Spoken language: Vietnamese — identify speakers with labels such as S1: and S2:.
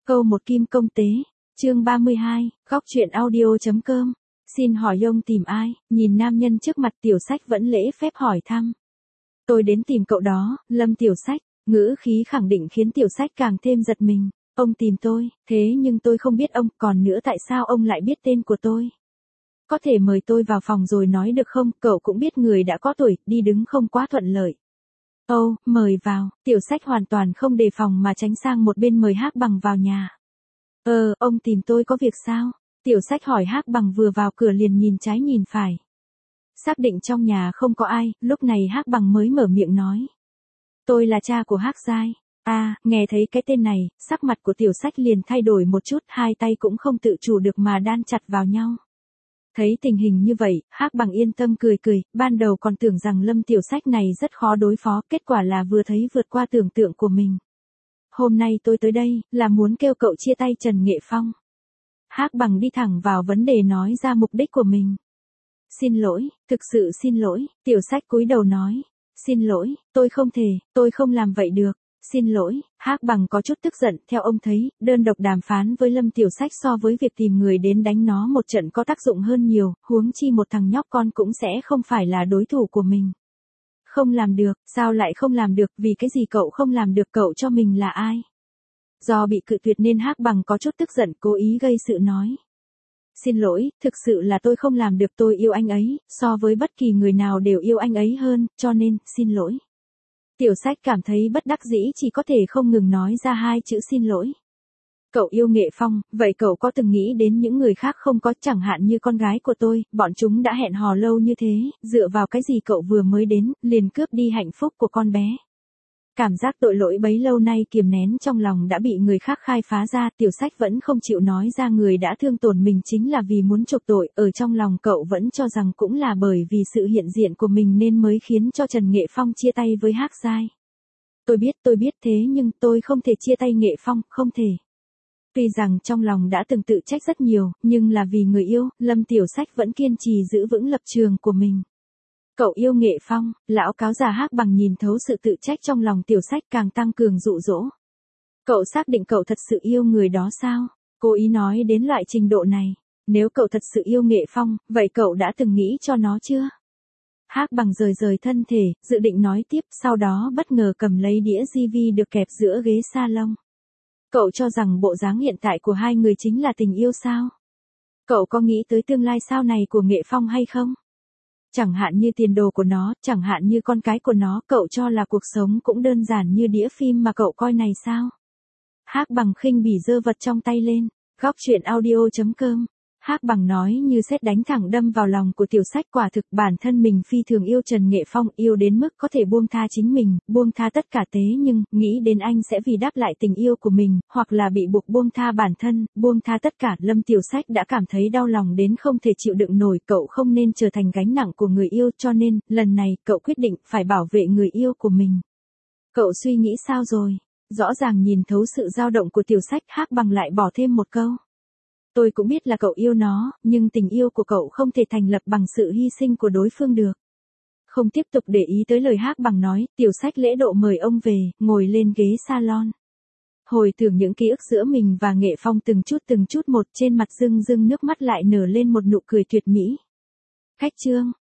S1: Câu một kim công tế. Chương 32, góc truyện audio.com. Xin hỏi ông tìm ai? Nhìn nam nhân trước mặt Tiểu Sách vẫn lễ phép hỏi thăm. Tôi đến tìm cậu đó, Lâm Tiểu Sách. Ngữ khí khẳng định khiến Tiểu Sách càng thêm giật mình. Ông tìm tôi, thế nhưng tôi không biết ông, còn nữa tại sao ông lại biết tên của tôi? Có thể mời tôi vào phòng rồi nói được không? Cậu cũng biết người đã có tuổi, đi đứng không quá thuận lợi. Ồ, mời vào. Tiểu Sách hoàn toàn không đề phòng mà tránh sang một bên mời Hắc Bằng vào nhà. Ông tìm tôi có việc sao? Tiểu Sách hỏi Hắc Bằng vừa vào cửa liền nhìn trái nhìn phải. Xác định trong nhà không có ai, lúc này Hắc Bằng mới mở miệng nói. Tôi là cha của Hắc Giai. Nghe thấy cái tên này, sắc mặt của Tiểu Sách liền thay đổi một chút, hai tay cũng không tự chủ được mà đan chặt vào nhau. Thấy tình hình như vậy, Hắc Bằng yên tâm cười cười, ban đầu còn tưởng rằng Lâm Tiểu Sách này rất khó đối phó, kết quả là vừa thấy vượt qua tưởng tượng của mình. Hôm nay tôi tới đây, là muốn kêu cậu chia tay Trần Nghệ Phong. Hắc Bằng đi thẳng vào vấn đề nói ra mục đích của mình. Xin lỗi, thực sự xin lỗi, Tiểu Sách cúi đầu nói. Xin lỗi, tôi không thể, tôi không làm vậy được. Xin lỗi, Hắc Bằng có chút tức giận, theo ông thấy, đơn độc đàm phán với Lâm Tiểu Sách so với việc tìm người đến đánh nó một trận có tác dụng hơn nhiều, huống chi một thằng nhóc con cũng sẽ không phải là đối thủ của mình. Không làm được, sao lại không làm được, vì cái gì cậu không làm được, cậu cho mình là ai? Do bị cự tuyệt nên Hắc Bằng có chút tức giận, cố ý gây sự nói. Xin lỗi, thực sự là tôi không làm được, tôi yêu anh ấy, so với bất kỳ người nào đều yêu anh ấy hơn, cho nên, xin lỗi. Tiểu Sách cảm thấy bất đắc dĩ chỉ có thể không ngừng nói ra hai chữ xin lỗi. Cậu yêu Nghệ Phong, vậy cậu có từng nghĩ đến những người khác không có, chẳng hạn như con gái của tôi, bọn chúng đã hẹn hò lâu như thế, dựa vào cái gì cậu vừa mới đến, liền cướp đi hạnh phúc của con bé. Cảm giác tội lỗi bấy lâu nay kiềm nén trong lòng đã bị người khác khai phá ra, Tiểu Sách vẫn không chịu nói ra người đã thương tổn mình chính là vì muốn chuộc tội, ở trong lòng cậu vẫn cho rằng cũng là bởi vì sự hiện diện của mình nên mới khiến cho Trần Nghệ Phong chia tay với Hắc Giai. Tôi biết thế nhưng tôi không thể chia tay Nghệ Phong, không thể. Tuy rằng trong lòng đã từng tự trách rất nhiều, nhưng là vì người yêu, Lâm Tiểu Sách vẫn kiên trì giữ vững lập trường của mình. Cậu yêu Nghệ Phong, lão cáo già Hắc Bằng nhìn thấu sự tự trách trong lòng Tiểu Sách càng tăng cường dụ dỗ. Cậu xác định cậu thật sự yêu người đó sao? Cố ý nói đến loại trình độ này. Nếu cậu thật sự yêu Nghệ Phong, vậy cậu đã từng nghĩ cho nó chưa? Hắc Bằng rời thân thể, dự định nói tiếp, sau đó bất ngờ cầm lấy đĩa DVD được kẹp giữa ghế salon. Cậu cho rằng bộ dáng hiện tại của hai người chính là tình yêu sao? Cậu có nghĩ tới tương lai sau này của Nghệ Phong hay không? Chẳng hạn như tiền đồ của nó, chẳng hạn như con cái của nó, cậu cho là cuộc sống cũng đơn giản như đĩa phim mà cậu coi này sao? Hắc Bằng khinh bỉ giơ vật trong tay lên. Góc truyện audio.com. Hắc Bằng nói như sét đánh thẳng đâm vào lòng của Tiểu Sách, quả thực bản thân mình phi thường yêu Trần Nghệ Phong, yêu đến mức có thể buông tha chính mình, buông tha tất cả, thế nhưng, nghĩ đến anh sẽ vì đáp lại tình yêu của mình, hoặc là bị buộc buông tha bản thân, buông tha tất cả, Lâm Tiểu Sách đã cảm thấy đau lòng đến không thể chịu đựng nổi, cậu không nên trở thành gánh nặng của người yêu, cho nên, lần này, cậu quyết định phải bảo vệ người yêu của mình. Cậu suy nghĩ sao rồi? Rõ ràng nhìn thấu sự dao động của Tiểu Sách, Hắc Bằng lại bỏ thêm một câu. Tôi cũng biết là cậu yêu nó, nhưng tình yêu của cậu không thể thành lập bằng sự hy sinh của đối phương được. Không tiếp tục để ý tới lời Hắc Bằng nói, Tiểu Sách lễ độ mời ông về, ngồi lên ghế salon. Hồi tưởng những ký ức giữa mình và Nghệ Phong từng chút một, trên mặt rưng rưng nước mắt lại nở lên một nụ cười tuyệt mỹ. Khách trương,